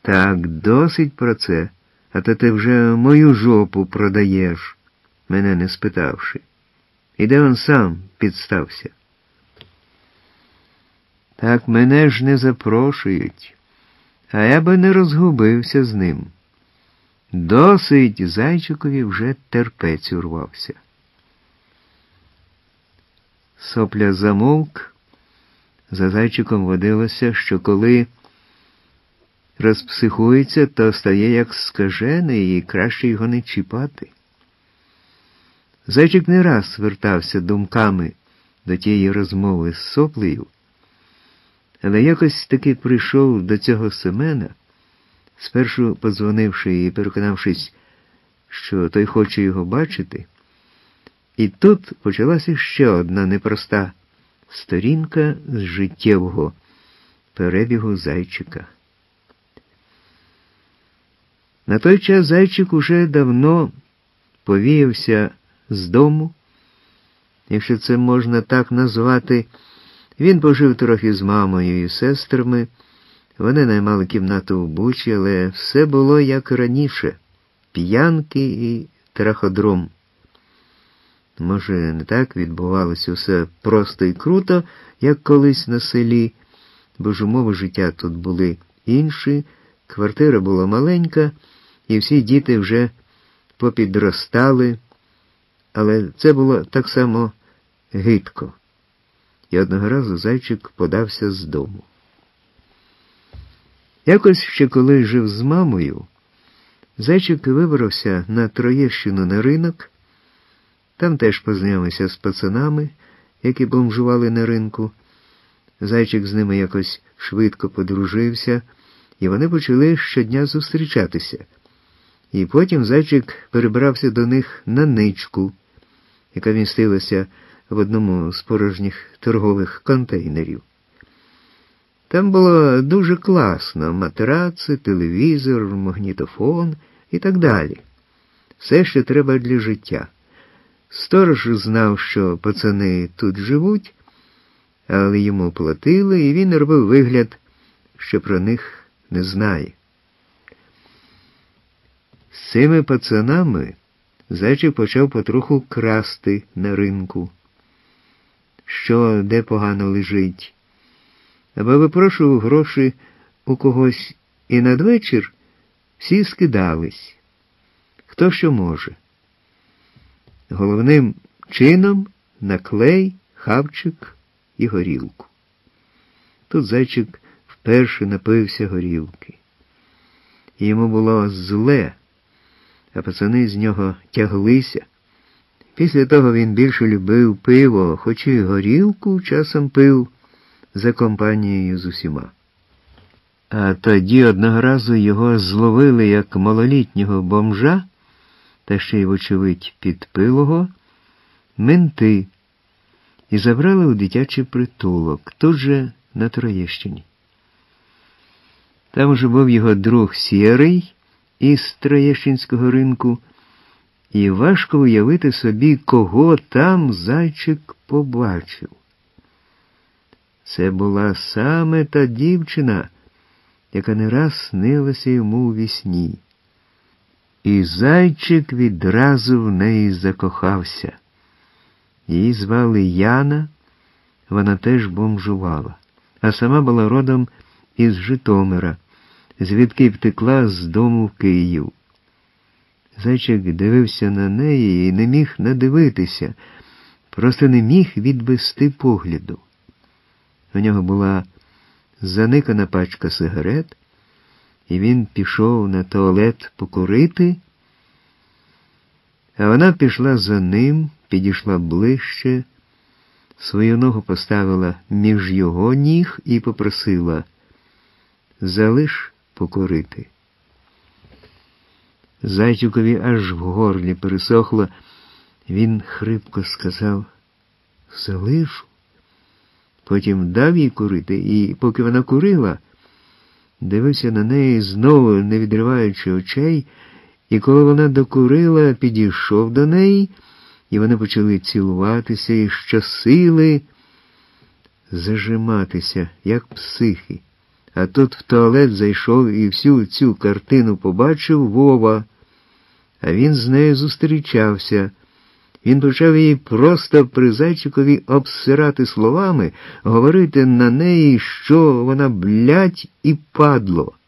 Так, досить про це, а то ти вже мою жопу продаєш, мене не спитавши. І де он сам підстався? Так мене ж не запрошують, а я би не розгубився з ним. Досить, Зайчикові вже терпець урвався. Сопля замовк. За Зайчиком водилося, що коли розпсихується, то стає як скажений і краще його не чіпати. Зайчик не раз вертався думками до тієї розмови з Соплею, але якось таки прийшов до цього Семена, спершу подзвонивши і переконавшись, що той хоче його бачити, і тут почалася ще одна непроста сторінка з життєвого перебігу Зайчика. На той час Зайчик уже давно повіявся з дому, якщо це можна так назвати. Він пожив трохи з мамою і сестрами, вони наймали кімнату в Бучі, але все було як раніше – п'янки і траходром. Може, не так відбувалося все просто і круто, як колись на селі, бо ж умови життя тут були інші, квартира була маленька, і всі діти вже попідростали, але це було так само гидко. І одного разу Зайчик подався з дому. Якось ще коли жив з мамою, Зайчик вибрався на Троєщину на ринок. Там теж познайомився з пацанами, які бомжували на ринку. Зайчик з ними якось швидко подружився, і вони почали щодня зустрічатися. І потім Зайчик перебрався до них на ничку, яка містилася в одному з порожніх торгових контейнерів. Там було дуже класно: матраци, телевізор, магнітофон і так далі. Все, що треба для життя. Сторож знав, що пацани тут живуть, але йому платили, і він робив вигляд, що про них не знає. З цими пацанами Зайчик почав потроху красти на ринку. Що де погано лежить. Або випрошував гроші у когось, і надвечір всі скидались. Хто що може. Головним чином на клей, хавчик і горілку. Тут Зайчик вперше напився горілки. І йому було зле, а пацани з нього тяглися. Після того він більше любив пиво, хоч і горілку часом пив за компанією з усіма. А тоді одного разу його зловили як малолітнього бомжа, та ще й, вочевидь, підпилого, менти, і забрали у дитячий притулок, тут же на Троєщині. Там же був його друг Сєрий із Троєщинського ринку, і важко уявити собі, кого там Зайчик побачив. Це була саме та дівчина, яка не раз снилася йому у вісні. І Зайчик відразу в неї закохався. Її звали Яна, вона теж бомжувала, а сама була родом із Житомира, звідки втекла з дому в Київ. Зайчик дивився на неї і не міг надивитися, просто не міг відвести погляду. У нього була заникана пачка сигарет, і він пішов на туалет покурити, а вона пішла за ним, підійшла ближче, свою ногу поставила між його ніг і попросила: «Залиш покурити». Зайчикові аж в горлі пересохло, він хрипко сказав: «Залишу». Потім дав їй курити, і поки вона курила, дивився на неї знову, не відриваючи очей, і коли вона докурила, підійшов до неї, і вони почали цілуватися і щосили зажиматися, як психи, А тут в туалет зайшов і всю цю картину побачив Вова, а він з нею зустрічався. Він почав її просто при Зайчикові обсирати словами, говорити на неї, що вона блядь і падло.